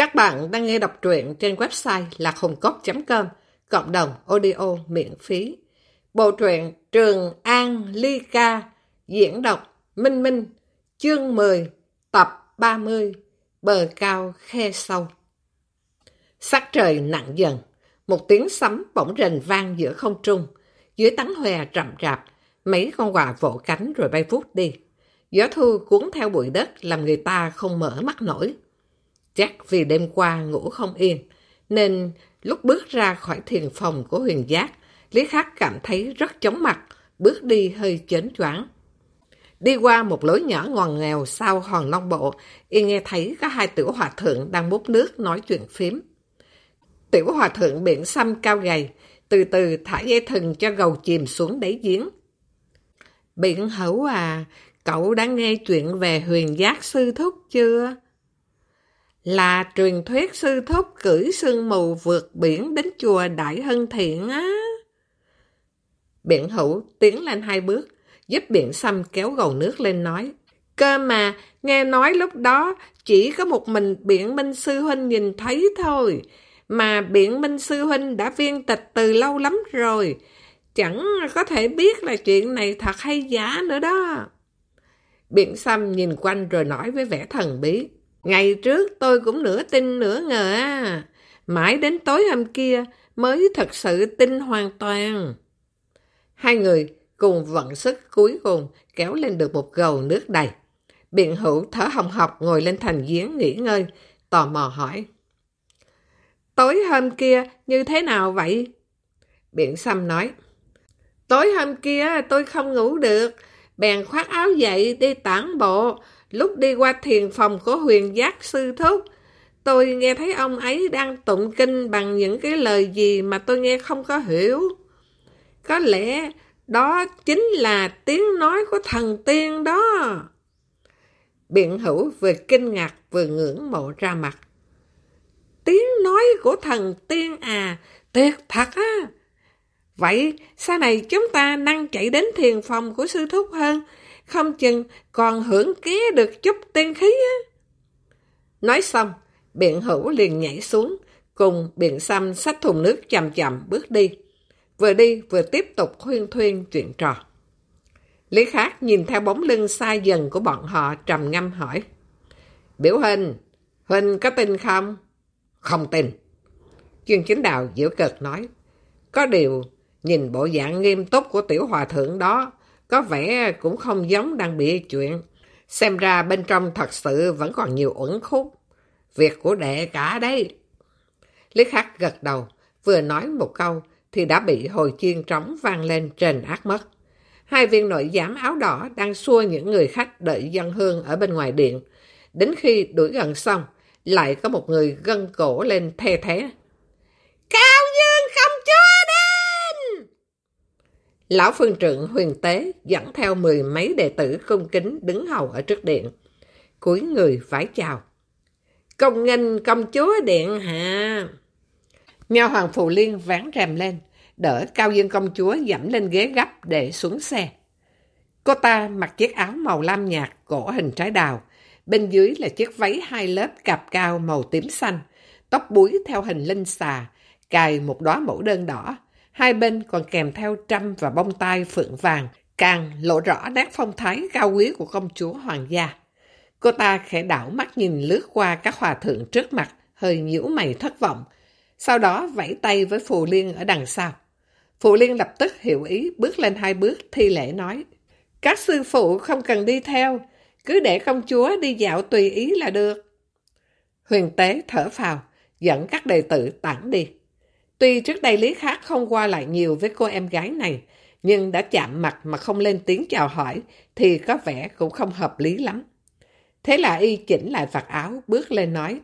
Các bạn đang nghe đọc truyện trên website lạchungcốc.com, cộng đồng audio miễn phí. Bộ truyện Trường An Ly Ca, diễn đọc Minh Minh, chương 10, tập 30, bờ cao khe sâu. Sắc trời nặng dần, một tiếng sấm bỗng rền vang giữa không trung. Dưới tán hòe rậm rạp, mấy con quạ vỗ cánh rồi bay vút đi. Gió thu cuốn theo bụi đất làm người ta không mở mắt nổi. Chắc vì đêm qua ngủ không yên, nên lúc bước ra khỏi thiền phòng của Huyền Giác, Lý Khắc cảm thấy rất chóng mặt, bước đi hơi chến choáng. Đi qua một lối nhỏ ngoằn nghèo sau hòn Long Bộ, y nghe thấy có hai tiểu hòa thượng đang múc nước nói chuyện phím. Tiểu hòa thượng biển xăm cao gầy, từ từ thả dây thừng cho gầu chìm xuống đáy giếng. Biển Hữu à, cậu đã nghe chuyện về Huyền Giác sư thúc chưa? Là truyền thuyết sư thúc cưỡi sương mù vượt biển đến chùa Đại Hân Thiện á. Biển Hữu tiến lên hai bước, giúp Biển Xăm kéo gầu nước lên nói. Cơ mà, nghe nói lúc đó chỉ có một mình Biển Minh Sư Huynh nhìn thấy thôi, mà Biển Minh Sư Huynh đã viên tịch từ lâu lắm rồi, chẳng có thể biết là chuyện này thật hay giả nữa đó. Biển Xăm nhìn quanh rồi nói với vẻ thần bí. Ngày trước tôi cũng nửa tin nửa ngờ á, mãi đến tối hôm kia mới thật sự tin hoàn toàn. Hai người cùng vận sức cuối cùng kéo lên được một gầu nước đầy. Biện Hữu thở hồng hộc ngồi lên thành giếng nghỉ ngơi, tò mò hỏi. Tối hôm kia như thế nào vậy? Biện Xăm nói. Tối hôm kia tôi không ngủ được, bèn khoác áo dậy đi tản bộ. Lúc đi qua thiền phòng của Huyền Giác sư thúc, tôi nghe thấy ông ấy đang tụng kinh bằng những cái lời gì mà tôi nghe không có hiểu. Có lẽ đó chính là tiếng nói của thần tiên đó. Biện Hữu vừa kinh ngạc vừa ngưỡng mộ ra mặt. Tiếng nói của thần tiên à, tuyệt thật á. Vậy sau này chúng ta năng chạy đến thiền phòng của sư thúc hơn, không chừng còn hưởng ké được chút tiên khí á. Nói xong, Biện Hữu liền nhảy xuống, cùng Biện Xăm xách thùng nước chậm chậm bước đi vừa tiếp tục huyên thuyên chuyện trò. Lý Khắc nhìn theo bóng lưng xa dần của bọn họ trầm ngâm hỏi. Biểu Huynh có tin không? Không tin. Chương Chính Đạo giễu cợt nói. Có điều, nhìn bộ dạng nghiêm túc của tiểu hòa thượng đó, có vẻ cũng không giống đang bịa chuyện. Xem ra bên trong thật sự vẫn còn nhiều uẩn khúc. Việc của đệ cả đấy. Lý Khắc gật đầu, vừa nói một câu thì đã bị hồi chuông trống vang lên trên ác mất. Hai viên nội giám áo đỏ đang xua những người khách đợi dân hương ở bên ngoài điện. Đến khi đuổi gần xong, lại có một người gân cổ lên the thế. Cao Dương công chúa đến! Lão phương trượng Huyền Tế dẫn theo 10 mấy đệ tử cung kính đứng hầu ở trước điện. Cúi người vái chào. Công nghênh công chúa điện hạ. Nha hoàng Phù Liên ván rèm lên, đỡ Cao Dương công chúa dẫm lên ghế gấp để xuống xe. Cô ta mặc chiếc áo màu lam nhạt cổ hình trái đào, bên dưới là chiếc váy hai lớp cạp cao màu tím xanh, tóc búi theo hình linh xà, cài một đóa mẫu đơn đỏ, hai bên còn kèm theo trâm và bông tai phượng vàng, càng lộ rõ nét phong thái cao quý của công chúa hoàng gia. Cô ta khẽ đảo mắt nhìn lướt qua các hòa thượng trước mặt, hơi nhíu mày thất vọng, sau đó vẫy tay với Phù Liên ở đằng sau. Phù Liên lập tức hiểu ý, bước lên hai bước thi lễ nói. Các sư phụ không cần đi theo, cứ để công chúa đi dạo tùy ý là được. Huyền Tế thở phào, dẫn các đệ tử tản đi. Tuy trước đây Lý Khắc không qua lại nhiều với cô em gái này, nhưng đã chạm mặt mà không lên tiếng chào hỏi thì có vẻ cũng không hợp lý lắm. Thế là y chỉnh lại vạt áo, bước lên nói.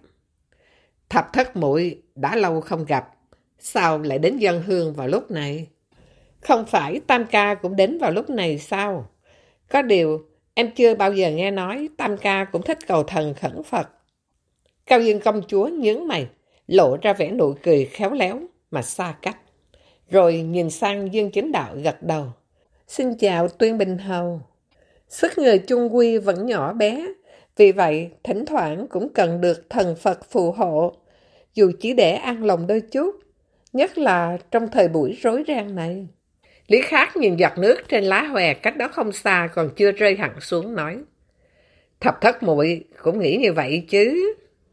Thập thất muội đã lâu không gặp, sao lại đến dân hương vào lúc này? Không phải Tam ca cũng đến vào lúc này sao? Có điều, em chưa bao giờ nghe nói Tam ca cũng thích cầu thần khẩn Phật. Cao Dương công chúa nhướng mày, lộ ra vẻ nụ cười khéo léo mà xa cách. Rồi nhìn sang Dương Chính Đạo gật đầu. Xin chào Tuyên Bình Hầu. Sức người chung quy vẫn nhỏ bé, Vì vậy, thỉnh thoảng cũng cần được thần Phật phù hộ, dù chỉ để an lòng đôi chút, nhất là trong thời buổi rối ren này. Lý Khắc nhìn giọt nước trên lá hòe cách đó không xa còn chưa rơi hẳn xuống nói. Thập thất muội cũng nghĩ như vậy chứ.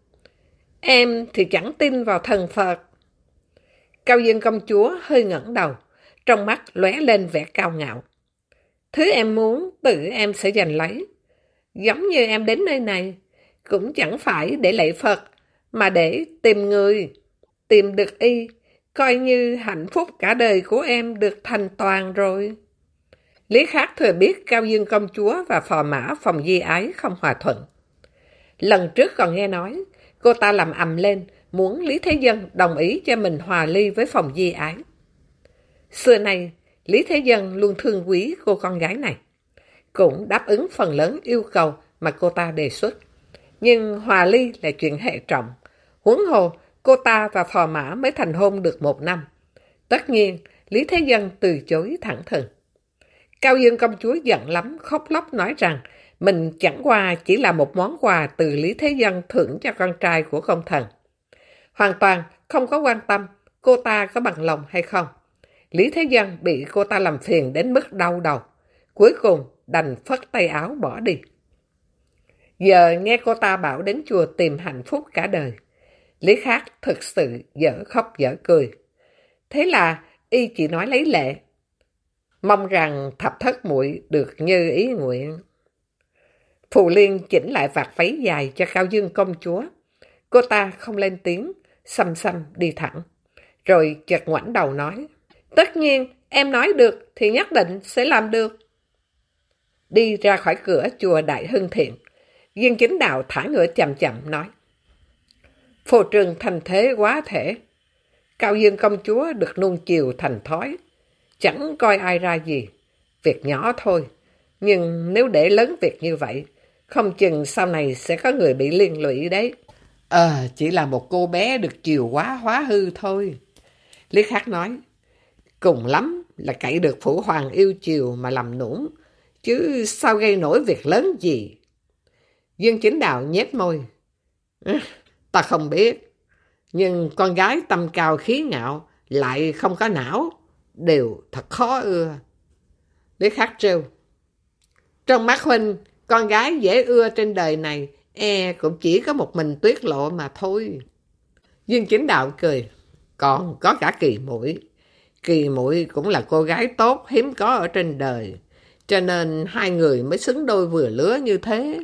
Em thì chẳng tin vào thần Phật. Cao Dương công chúa hơi ngẩng đầu, trong mắt lóe lên vẻ cao ngạo. Thứ em muốn tự em sẽ giành lấy. Giống như em đến nơi này, cũng chẳng phải để lạy Phật, mà để tìm người, tìm được y, coi như hạnh phúc cả đời của em được thành toàn rồi. Lý Khắc thừa biết Cao Dương công chúa và phò mã Phòng Di Ái không hòa thuận. Lần trước còn nghe nói, cô ta làm ầm lên, muốn Lý Thế Dân đồng ý cho mình hòa ly với Phòng Di Ái. Xưa nay, Lý Thế Dân luôn thương quý cô con gái này, cũng đáp ứng phần lớn yêu cầu mà cô ta đề xuất. Nhưng hòa ly là chuyện hệ trọng, huống hồ cô ta và phò mã mới thành hôn được 1 năm. Tất nhiên, Lý Thế Dân từ chối thẳng thừng. Cao Dương công chúa giận lắm, khóc lóc nói rằng mình chẳng qua chỉ là một món quà từ Lý Thế Dân thưởng cho con trai của công thần. Hoàn toàn không có quan tâm cô ta có bằng lòng hay không. Lý Thế Dân bị cô ta làm phiền đến mức đau đầu. Cuối cùng đành phất tay áo bỏ đi. Giờ nghe cô ta bảo đến chùa tìm hạnh phúc cả đời, Lý Khắc thực sự dở khóc dở cười. Thế là y chỉ nói lấy lệ, mong rằng thập thất muội được như ý nguyện. Phù Liên chỉnh lại vạt váy dài cho Cao Dương công chúa. Cô ta không lên tiếng, xăm xăm đi thẳng. Rồi chợt ngoảnh đầu nói, tất nhiên em nói được thì nhất định sẽ làm được. Đi ra khỏi cửa chùa Đại Hưng Thiện, Viên Chính Đạo thả ngựa chậm chậm nói, phô trương thành thế quá thể. Cao Dương công chúa được nuông chiều thành thói, chẳng coi ai ra gì. Việc nhỏ thôi, nhưng nếu để lớn việc như vậy, không chừng sau này sẽ có người bị liên lụy đấy. Chỉ là một cô bé được chiều quá hóa hư thôi. Lý Khắc nói, cùng lắm là cậy được phụ hoàng yêu chiều mà làm nũng, chứ sao gây nổi việc lớn gì. Dương Chính Đạo nhếch môi, ta không biết, nhưng con gái tâm cao khí ngạo lại không có não, đều thật khó ưa. Lý Khắc trêu, trong mắt huynh, con gái dễ ưa trên đời này cũng chỉ có một mình Tuyết Lộ mà thôi. Dương Chính Đạo cười, còn có cả Kỳ Muội. Kỳ Muội cũng là cô gái tốt hiếm có ở trên đời, cho nên hai người mới xứng đôi vừa lứa như thế.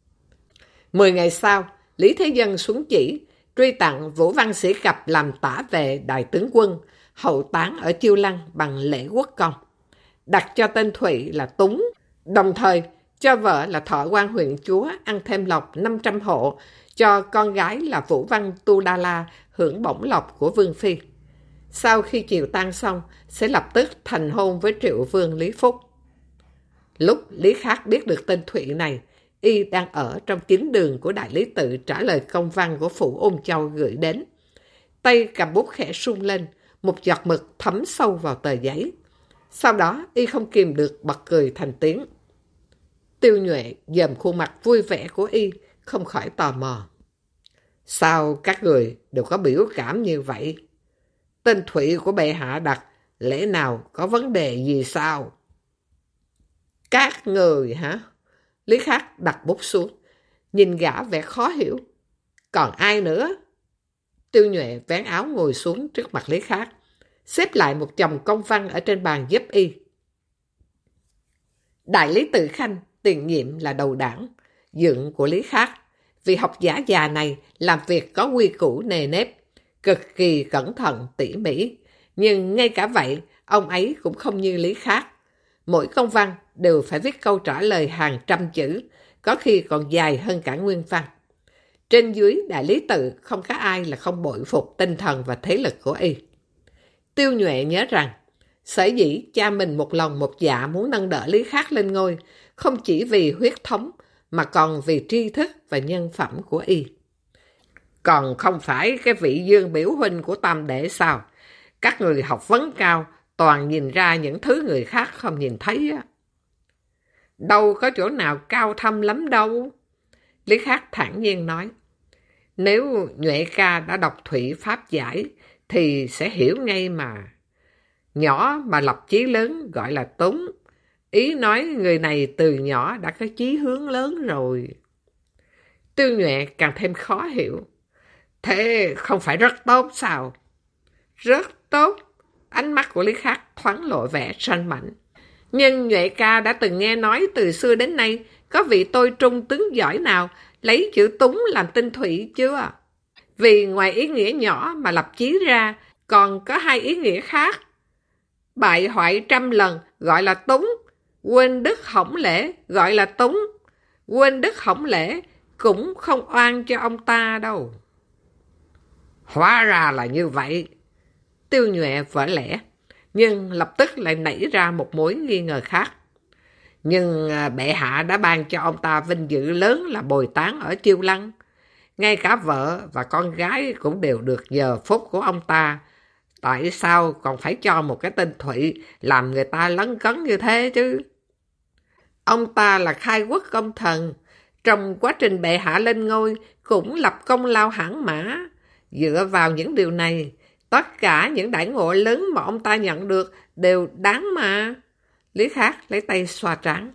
10 ngày sau, Lý Thế Dân xuống chỉ, truy tặng Vũ Văn Sĩ Cập làm tả vệ đại tướng quân, hậu táng ở Chiêu Lăng bằng lễ quốc công. Đặt cho tên Thụy là Túng, đồng thời cho vợ là Thọ Quan huyện chúa ăn thêm lộc 500 hộ, cho con gái là Vũ Văn Tu Đa La hưởng bổng lộc của Vương Phi. Sau khi chiều tan xong, sẽ lập tức thành hôn với Triệu Vương Lý Phúc. Lúc Lý Khắc biết được tên Thụy này, y đang ở trong chính đường của đại lý tự trả lời công văn của phủ Ôn Châu gửi đến. Tay cầm bút khẽ rung lên, một giọt mực thấm sâu vào tờ giấy. Sau đó y không kìm được bật cười thành tiếng. Tiêu Nhuệ dòm khuôn mặt vui vẻ của y, không khỏi tò mò. Sao các người đều có biểu cảm như vậy? Tên Thụy của bệ hạ đặt, lẽ nào có vấn đề gì sao? Các người hả? Lý Khắc đặt bút xuống, nhìn gã vẻ khó hiểu. Còn ai nữa? Tiêu Nhuệ vén áo ngồi xuống trước mặt Lý Khắc, xếp lại một chồng công văn ở trên bàn giúp y. Đại lý tự Khanh, tiền nhiệm là đầu đảng, dựng của Lý Khắc. Vị học giả già này làm việc có quy củ nề nếp, cực kỳ cẩn thận tỉ mỉ. Nhưng ngay cả vậy, ông ấy cũng không như Lý Khắc. Mỗi công văn đều phải viết câu trả lời hàng trăm chữ, có khi còn dài hơn cả nguyên văn. Trên dưới đại lý tự không có ai là không bội phục tinh thần và thế lực của y. Tiêu Nhuệ nhớ rằng, sở dĩ cha mình một lòng một dạ muốn nâng đỡ Lý Khắc lên ngôi, không chỉ vì huyết thống, mà còn vì tri thức và nhân phẩm của y. Còn không phải cái vị Dương biểu huynh của Tam Đệ sao? Các người học vấn cao, toàn nhìn ra những thứ người khác không nhìn thấy á. Đâu có chỗ nào cao thâm lắm đâu. Lý Khắc thản nhiên nói, nếu Nhuệ ca đã đọc Thụy Pháp Giải thì sẽ hiểu ngay mà. Nhỏ mà lập chí lớn gọi là túng. Ý nói người này từ nhỏ đã có chí hướng lớn rồi. Tiêu Nhuệ càng thêm khó hiểu. Thế không phải rất tốt sao? Rất tốt. Ánh mắt của Lý Khắc thoáng lộ vẻ sanh mạnh. Nhưng Nhuệ ca đã từng nghe nói từ xưa đến nay có vị tôi trung tướng giỏi nào lấy chữ túng làm tinh thụy chưa? Vì ngoài ý nghĩa nhỏ mà lập chí ra, còn có hai ý nghĩa khác. Bại hoại trăm lần gọi là túng, quên đức hỏng lễ gọi là túng. Quên đức hỏng lễ cũng không oan cho ông ta đâu. Hóa ra là như vậy. Tiêu Nhuệ vỡ lẽ, nhưng lập tức lại nảy ra một mối nghi ngờ khác. Nhưng bệ hạ đã ban cho ông ta vinh dự lớn là bồi táng ở Chiêu Lăng. Ngay cả vợ và con gái cũng đều được giờ phúc của ông ta. Tại sao còn phải cho một cái tên Thụy làm người ta lấn cấn như thế chứ? Ông ta là khai quốc công thần. Trong quá trình bệ hạ lên ngôi cũng lập công lao hãn mã. Dựa vào những điều này, tất cả những đãi ngộ lớn mà ông ta nhận được đều đáng mà. Lý Khắc lấy tay xoa trán.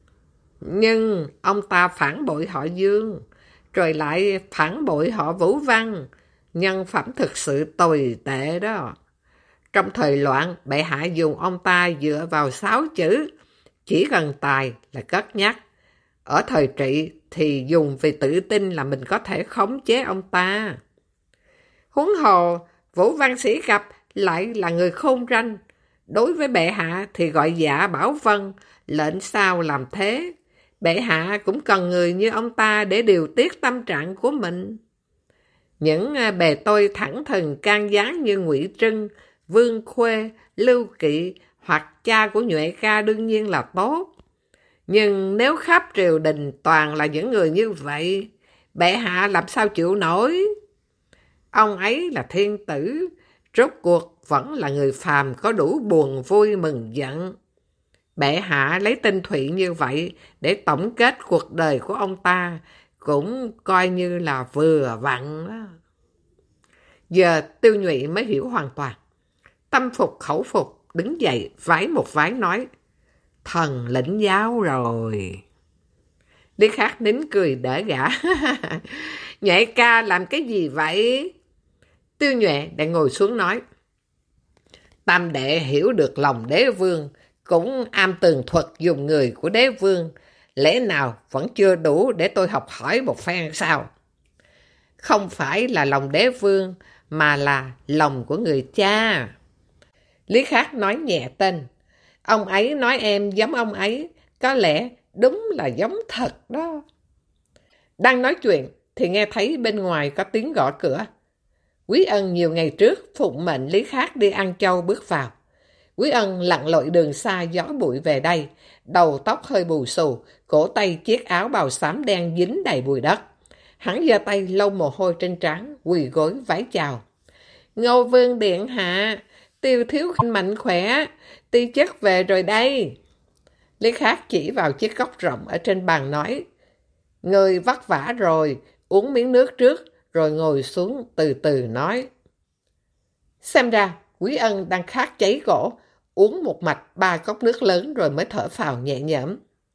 Nhưng ông ta phản bội họ Dương, rồi lại phản bội họ Vũ Văn. Nhân phẩm thực sự tồi tệ đó. Trong thời loạn, bệ hạ dùng ông ta dựa vào 6 chữ. Chỉ cần tài là cất nhắc. Ở thời trị thì dùng vì tự tin là mình có thể khống chế ông ta. Huống hồ, Vũ Văn Sĩ Cập lại là người khôn ranh. Đối với bệ hạ thì gọi dạ bảo vân, lệnh sao làm thế. Bệ hạ cũng cần người như ông ta để điều tiết tâm trạng của mình. Những bề tôi thẳng thừng can gián như Ngụy Trưng, Vương Khuê, Lưu Kỵ hoặc cha của Nhuệ ca đương nhiên là tốt. Nhưng nếu khắp triều đình toàn là những người như vậy, bệ hạ làm sao chịu nổi? Ông ấy là thiên tử, rốt cuộc vẫn là người phàm có đủ buồn vui mừng giận. Bệ hạ lấy tinh thụy như vậy để tổng kết cuộc đời của ông ta cũng coi như là vừa vặn đó. Giờ Tiêu Nhụy mới hiểu hoàn toàn. Tâm phục khẩu phục, đứng dậy vái một vái nói, thần lĩnh giáo rồi. Lý Khắc nín cười đỡ gã. Nhuệ ca làm cái gì vậy? Tiêu Nhuệ đã ngồi xuống nói, tam đệ hiểu được lòng đế vương, cũng am tường thuật dùng người của đế vương, lẽ nào vẫn chưa đủ để tôi học hỏi một phen sao? Không phải là lòng đế vương, mà là lòng của người cha. Lý Khắc nói nhẹ tên, ông ấy nói em giống ông ấy, có lẽ đúng là giống thật đó. Đang nói chuyện thì nghe thấy bên ngoài có tiếng gõ cửa. Quý Ân nhiều ngày trước phụng mệnh Lý Khắc đi An Châu bước vào. Quý Ân lặn lội đường xa gió bụi về đây, đầu tóc hơi bù xù, cổ tay chiếc áo bào xám đen dính đầy bụi đất. Hắn giơ tay lau mồ hôi trên trán, quỳ gối vái chào. Ngô Vương điện hạ, Tiêu thiếu khanh mạnh khỏe, Ti chất về rồi đây. Lý Khắc chỉ vào chiếc cốc rộng ở trên bàn nói, người vất vả rồi, uống miếng nước trước, rồi ngồi xuống từ từ nói. Xem ra, Quý Ân đang khát cháy cổ, uống một mạch 3 cốc nước lớn rồi mới thở phào nhẹ nhõm.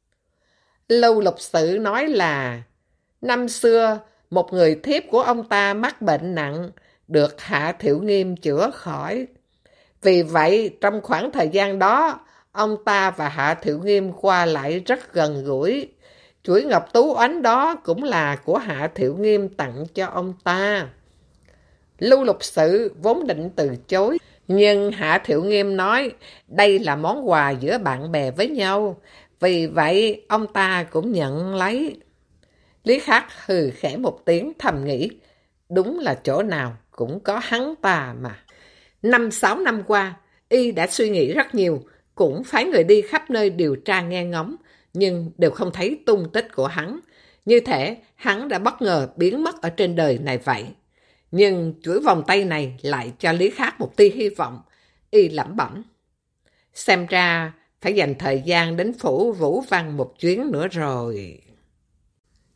Lưu Lục Sự nói là, năm xưa, một người thiếp của ông ta mắc bệnh nặng, được Hạ Thiệu Nghiêm chữa khỏi. Vì vậy, trong khoảng thời gian đó, ông ta và Hạ Thiệu Nghiêm qua lại rất gần gũi. Chuỗi ngọc tú oánh đó cũng là của Hạ Thiệu Nghiêm tặng cho ông ta. Lưu Lục Sự vốn định từ chối, nhưng Hạ Thiệu Nghiêm nói đây là món quà giữa bạn bè với nhau. Vì vậy, ông ta cũng nhận lấy. Lý Khắc hừ khẽ một tiếng thầm nghĩ, đúng là chỗ nào cũng có hắn ta mà. 5-6 năm qua, y đã suy nghĩ rất nhiều, cũng phái người đi khắp nơi điều tra nghe ngóng, nhưng đều không thấy tung tích của hắn. Như thể hắn đã bất ngờ biến mất ở trên đời này vậy. Nhưng chuỗi vòng tay này lại cho Lý Khắc một tia hy vọng. Y lẩm bẩm, xem ra phải dành thời gian đến phủ Vũ Văn một chuyến nữa rồi.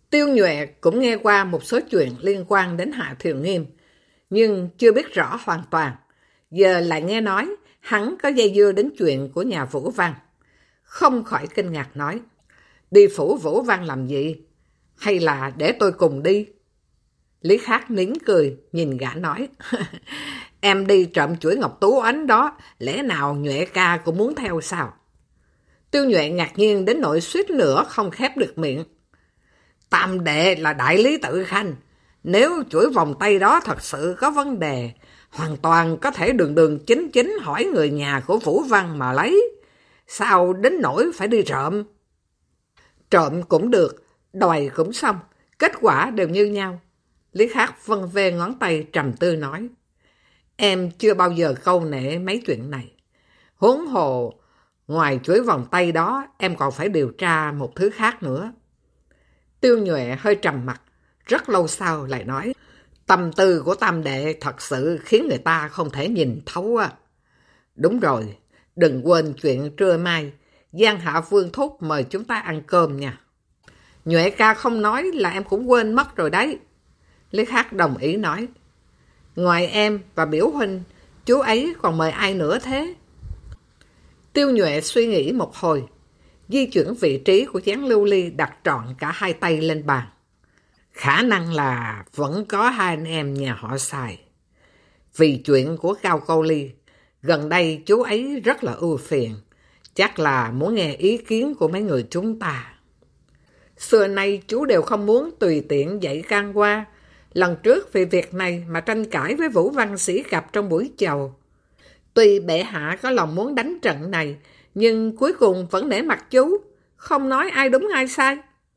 Tiêu Nhuệ cũng nghe qua một số chuyện liên quan đến Hạ Thiều Nghiêm, nhưng chưa biết rõ hoàn toàn. Giờ lại nghe nói hắn có dây dưa đến chuyện của nhà Vũ Văn. Không khỏi kinh ngạc nói, đi phủ Vũ Văn làm gì? Hay là để tôi cùng đi? Lý Khắc nín cười, nhìn gã nói, em đi trộm chuỗi ngọc tú ánh đó, lẽ nào Nhuệ ca cũng muốn theo sao? Tiêu Nhuệ ngạc nhiên đến nỗi suýt nữa không khép được miệng. Tam đệ là đại lý tự khanh, nếu chuỗi vòng tay đó thật sự có vấn đề, hoàn toàn có thể đường đường chính chính hỏi người nhà của Vũ Văn mà lấy. Sao đến nỗi phải đi trộm? Trộm cũng được, đòi cũng xong, kết quả đều như nhau. Lý Khắc vân vê ngón tay trầm tư nói, em chưa bao giờ câu nệ mấy chuyện này. Huống hồ, ngoài chuỗi vòng tay đó, em còn phải điều tra một thứ khác nữa. Tiêu Nhuệ hơi trầm mặt, rất lâu sau lại nói, tâm tư của tam đệ thật sự khiến người ta không thể nhìn thấu á. Đúng rồi, đừng quên chuyện trưa mai, Giang Hạ Vương thúc mời chúng ta ăn cơm nha. Nhuệ ca không nói là em cũng quên mất rồi đấy. Lý Khắc đồng ý nói, ngoài em và biểu huynh, chú ấy còn mời ai nữa thế? Tiêu Nhuệ suy nghĩ một hồi, di chuyển vị trí của chén lưu ly đặt trọn cả hai tay lên bàn. Khả năng là vẫn có hai anh em nhà họ Sài. Vì chuyện của Cao Câu Ly, gần đây chú ấy rất là ưu phiền, chắc là muốn nghe ý kiến của mấy người chúng ta. Xưa nay chú đều không muốn tùy tiện dạy can qua. Lần trước vì việc này mà tranh cãi với Vũ Văn Sĩ Cập trong buổi chầu. Tuy bệ hạ có lòng muốn đánh trận này, nhưng cuối cùng vẫn nể mặt chú, không nói ai đúng ai sai.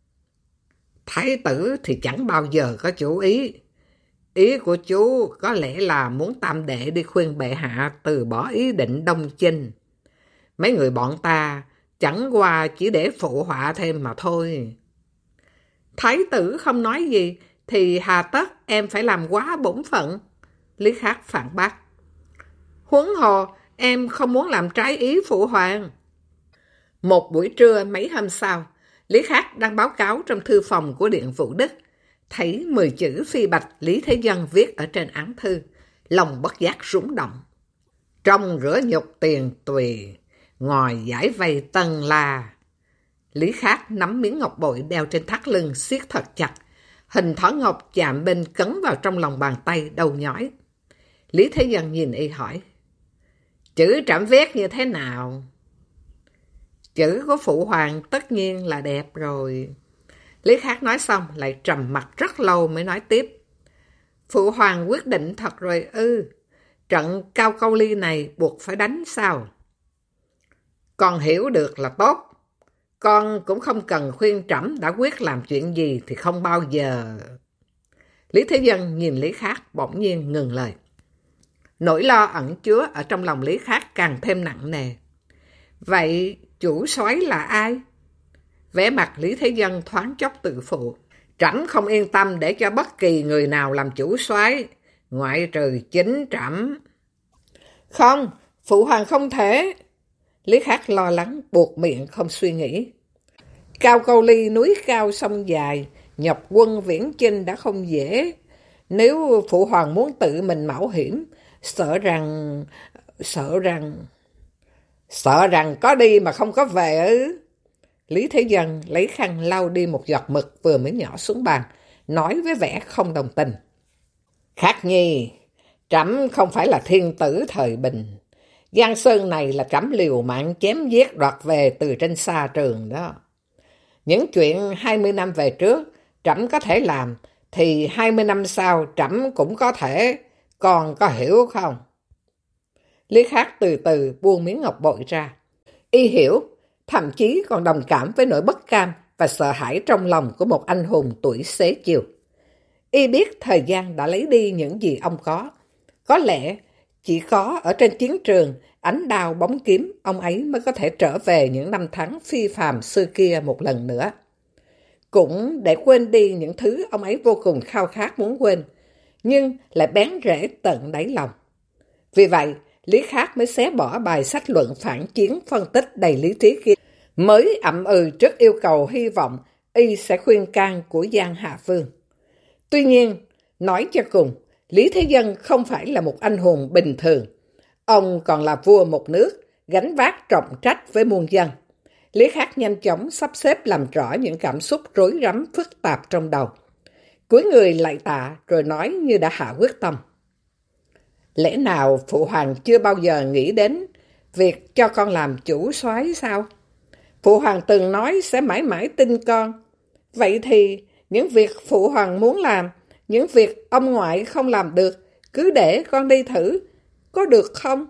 Thái tử thì chẳng bao giờ có chủ ý. Ý của chú có lẽ là muốn tam đệ đi khuyên bệ hạ từ bỏ ý định đông chinh. Mấy người bọn ta chẳng qua chỉ để phụ họa thêm mà thôi. Thái tử không nói gì thì hà tất em phải làm quá bổn phận. Lý Khắc phản bác. Huống hồ em không muốn làm trái ý phụ hoàng. Một buổi trưa mấy hôm sau, Lý Khắc đang báo cáo trong thư phòng của Điện Vũ Đức, thấy 10 chữ phi bạch Lý Thế Dân viết ở trên án thư, lòng bất giác rúng động. Trong rửa nhục tiền tùy, ngòi giải vây tân la. Lý Khắc nắm miếng ngọc bội đeo trên thắt lưng siết thật chặt, hình thỏ ngọc chạm bên cấn vào trong lòng bàn tay đầu nhói. Lý Thế Dân nhìn y hỏi, chữ trẫm viết như thế nào? Chữ của phụ hoàng tất nhiên là đẹp rồi. Lý Khắc nói xong lại trầm mặt rất lâu mới nói tiếp. Phụ hoàng quyết định thật rồi ư? Trận Cao Câu Ly này buộc phải đánh sao? Con hiểu được là tốt. Con cũng không cần khuyên trẫm đã quyết làm chuyện gì thì không bao giờ. Lý Thế Dân nhìn Lý Khắc bỗng nhiên ngừng lời. Nỗi lo ẩn chứa ở trong lòng Lý Khắc càng thêm nặng nề. Vậy chủ soái là ai? Vẻ mặt Lý Thế Dân thoáng chốc tự phụ. Trẫm không yên tâm để cho bất kỳ người nào làm chủ soái, ngoại trừ chính trẫm. Không, phụ hoàng không thể. Lý Khắc lo lắng buộc miệng không suy nghĩ. Cao Câu Ly núi cao sông dài, nhập quân viễn chinh đã không dễ. Nếu phụ hoàng muốn tự mình mạo hiểm, sợ rằng có đi mà không có về ư? Lý Thế Dân lấy khăn lau đi một giọt mực vừa mới nhỏ xuống bàn, nói với vẻ không đồng tình. Khắc nhi, trẫm không phải là thiên tử thời bình. Giang sơn này là trẫm liều mạng chém giết đoạt về từ trên xa trường đó. Những chuyện 20 năm về trước trẫm có thể làm, thì 20 năm sau trẫm cũng có thể, con có hiểu không? Lý Khắc từ từ buông miếng ngọc bội ra. Y hiểu, thậm chí còn đồng cảm với nỗi bất cam và sợ hãi trong lòng của một anh hùng tuổi xế chiều. Y biết thời gian đã lấy đi những gì ông có. Có lẽ chỉ có ở trên chiến trường, ánh đao bóng kiếm, ông ấy mới có thể trở về những năm tháng phi phàm xưa kia một lần nữa. Cũng để quên đi những thứ ông ấy vô cùng khao khát muốn quên, nhưng lại bén rễ tận đáy lòng. Vì vậy, Lý Khắc mới xé bỏ bài sách luận phản chiến phân tích đầy lý trí kia, mới ậm trước yêu cầu hy vọng y sẽ khuyên can của Giang Hạ Vương. Tuy nhiên, nói cho cùng, Lý Thế Dân không phải là một anh hùng bình thường. Ông còn là vua một nước, gánh vác trọng trách với muôn dân. Lý Khắc nhanh chóng sắp xếp làm rõ những cảm xúc rối rắm phức tạp trong đầu. Cúi người lạy tạ rồi nói như đã hạ quyết tâm. Lẽ nào Phụ Hoàng chưa bao giờ nghĩ đến việc cho con làm chủ soái sao? Phụ Hoàng từng nói sẽ mãi mãi tin con. Vậy thì những việc Phụ Hoàng muốn làm, những việc ông ngoại không làm được, cứ để con đi thử, có được không?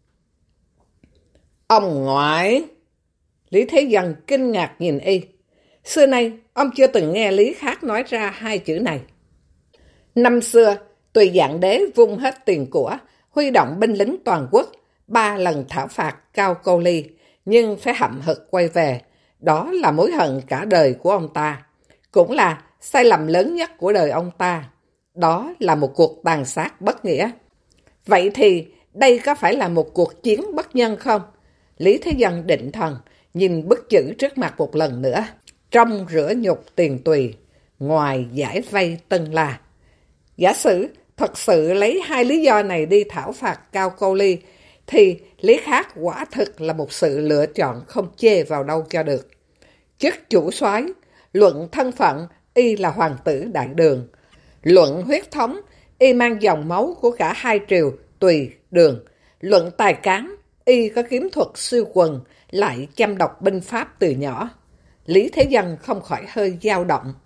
Ông ngoại? Lý Thế Dân kinh ngạc nhìn y. Xưa nay, ông chưa từng nghe Lý Khắc nói ra hai chữ này. Năm xưa, Tùy Dạng Đế vung hết tiền của, huy động binh lính toàn quốc, 3 lần thảo phạt Cao Câu Ly, nhưng phải hậm hực quay về. Đó là mối hận cả đời của ông ta. Cũng là sai lầm lớn nhất của đời ông ta. Đó là một cuộc tàn sát bất nghĩa. Vậy thì đây có phải là một cuộc chiến bất nhân không? Lý Thế Dân định thần, nhìn bức chữ trước mặt một lần nữa. Trong rửa nhục tiền tùy, ngoài giải vây tân la. Giả sử thật sự lấy hai lý do này đi thảo phạt Cao Câu Ly, thì Lý Khắc quả thực là một sự lựa chọn không chê vào đâu cho được. Chức chủ soái, luận thân phận, y là hoàng tử đại đường. Luận huyết thống, y mang dòng máu của cả hai triều Tùy, Đường. Luận tài cán, y có kiếm thuật siêu quần, lại chăm đọc binh pháp từ nhỏ. Lý Thế Dân không khỏi hơi dao động.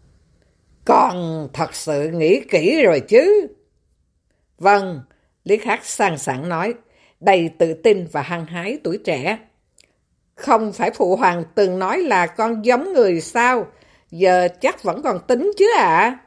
Con thật sự nghĩ kỹ rồi chứ? Vâng, Lý Khắc sang sảng nói, đầy tự tin và hăng hái tuổi trẻ. Không phải Phụ Hoàng từng nói là con giống người sao? Giờ chắc vẫn còn tính chứ ạ?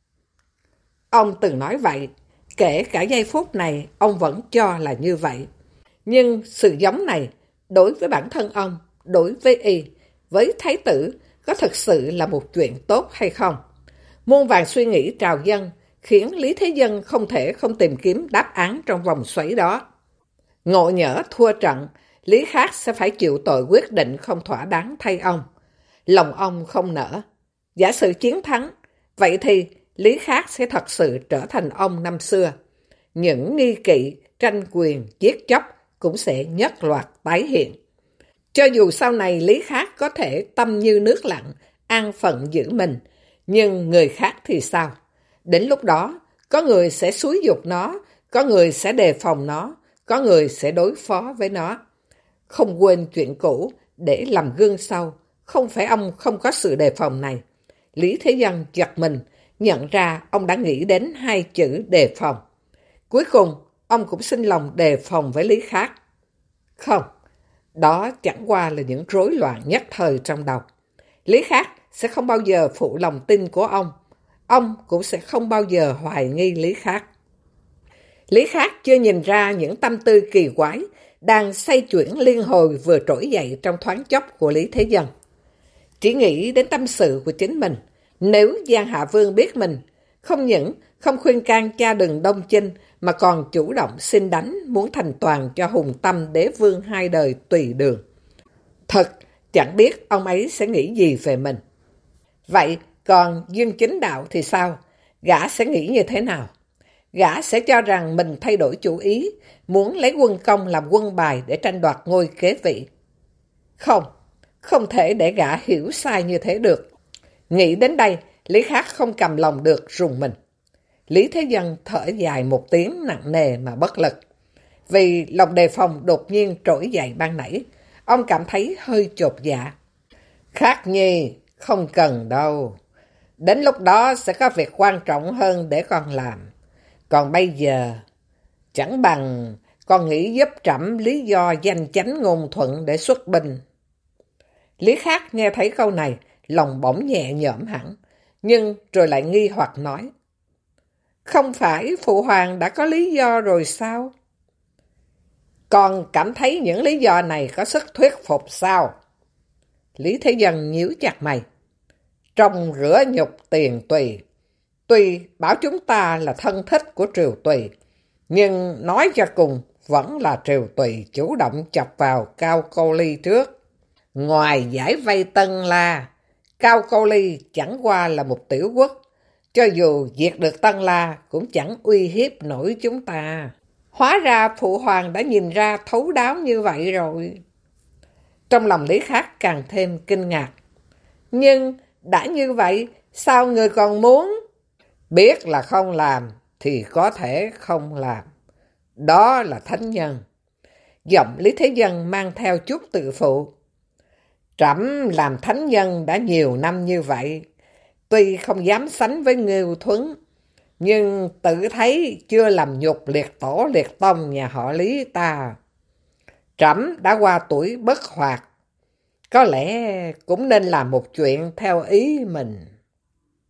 Ông từng nói vậy, kể cả giây phút này ông vẫn cho là như vậy. Nhưng sự giống này, đối với bản thân ông, đối với y, với thái tử, có thực sự là một chuyện tốt hay không? Muôn vàn suy nghĩ trào dâng, khiến Lý Thế Dân không thể không tìm kiếm đáp án trong vòng xoáy đó. Ngộ nhỡ thua trận, Lý Khắc sẽ phải chịu tội quyết định không thỏa đáng thay ông. Lòng ông không nỡ. Giả sử chiến thắng, vậy thì Lý Khắc sẽ thật sự trở thành ông năm xưa. Những nghi kỵ, tranh quyền, giết chóc cũng sẽ nhất loạt tái hiện. Cho dù sau này Lý Khắc có thể tâm như nước lặng, an phận giữ mình, nhưng người khác thì sao? Đến lúc đó, có người sẽ xúi giục nó, có người sẽ đề phòng nó, có người sẽ đối phó với nó. Không quên chuyện cũ để làm gương sau, không phải ông không có sự đề phòng này. Lý Thế Dân giật mình, nhận ra ông đã nghĩ đến hai chữ đề phòng. Cuối cùng, ông cũng xin lòng đề phòng với Lý Khắc. Không, đó chẳng qua là những rối loạn nhất thời trong đầu. Lý Khắc sẽ không bao giờ phụ lòng tin của ông cũng sẽ không bao giờ hoài nghi Lý Khắc. Lý Khắc chưa nhìn ra những tâm tư kỳ quái đang xoay chuyển liên hồi vừa trỗi dậy trong thoáng chốc của Lý Thế Dân. Chỉ nghĩ đến tâm sự của chính mình. Nếu Giang Hạ Vương biết mình, không những không khuyên can cha đừng đông chinh, mà còn chủ động xin đánh muốn thành toàn cho hùng tâm đế vương hai đời Tùy Đường. Thật, chẳng biết ông ấy sẽ nghĩ gì về mình. Vậy còn Dương Chính Đạo thì sao? Gã sẽ nghĩ như thế nào? Gã sẽ cho rằng mình thay đổi chủ ý, muốn lấy quân công làm quân bài để tranh đoạt ngôi kế vị. Không thể để gã hiểu sai như thế được. Nghĩ đến đây, Lý Khắc không cầm lòng được rùng mình. Lý Thế Dân thở dài một tiếng nặng nề mà bất lực. Vì lòng đề phòng đột nhiên trỗi dậy ban nãy, ông cảm thấy hơi chột dạ. Khắc Nhi, không cần đâu. Đến lúc đó sẽ có việc quan trọng hơn để con làm. Còn bây giờ, chẳng bằng con nghĩ giúp trẫm lý do danh chánh ngôn thuận để xuất binh. Lý Khắc nghe thấy câu này, lòng bỗng nhẹ nhõm hẳn, nhưng rồi lại nghi hoặc nói. Không phải Phụ Hoàng đã có lý do rồi sao? Con cảm thấy những lý do này có sức thuyết phục sao? Lý Thế Dân nhíu chặt mày. Trong rửa nhục tiền Tùy, tuy bảo chúng ta là thân thích của triều Tùy, nhưng nói cho cùng vẫn là triều Tùy chủ động chọc vào Cao Câu Ly trước. Ngoài giải vây Tân La, Cao Câu Ly chẳng qua là một tiểu quốc, cho dù diệt được Tân La cũng chẳng uy hiếp nổi chúng ta. Hóa ra Phụ Hoàng đã nhìn ra thấu đáo như vậy rồi. Trong lòng Lý Khắc càng thêm kinh ngạc. Nhưng đã như vậy, sao người còn muốn? Biết là không làm thì có thể không làm. Đó là thánh nhân. Giọng Lý Thế Dân mang theo chút tự phụ. Trẫm làm thánh nhân đã nhiều năm như vậy. Tuy không dám sánh với Ngưu Thuấn, nhưng tự thấy chưa làm nhục liệt tổ liệt tông nhà họ Lý ta. Trẫm đã qua tuổi bất hoạt. Có lẽ cũng nên làm một chuyện theo ý mình.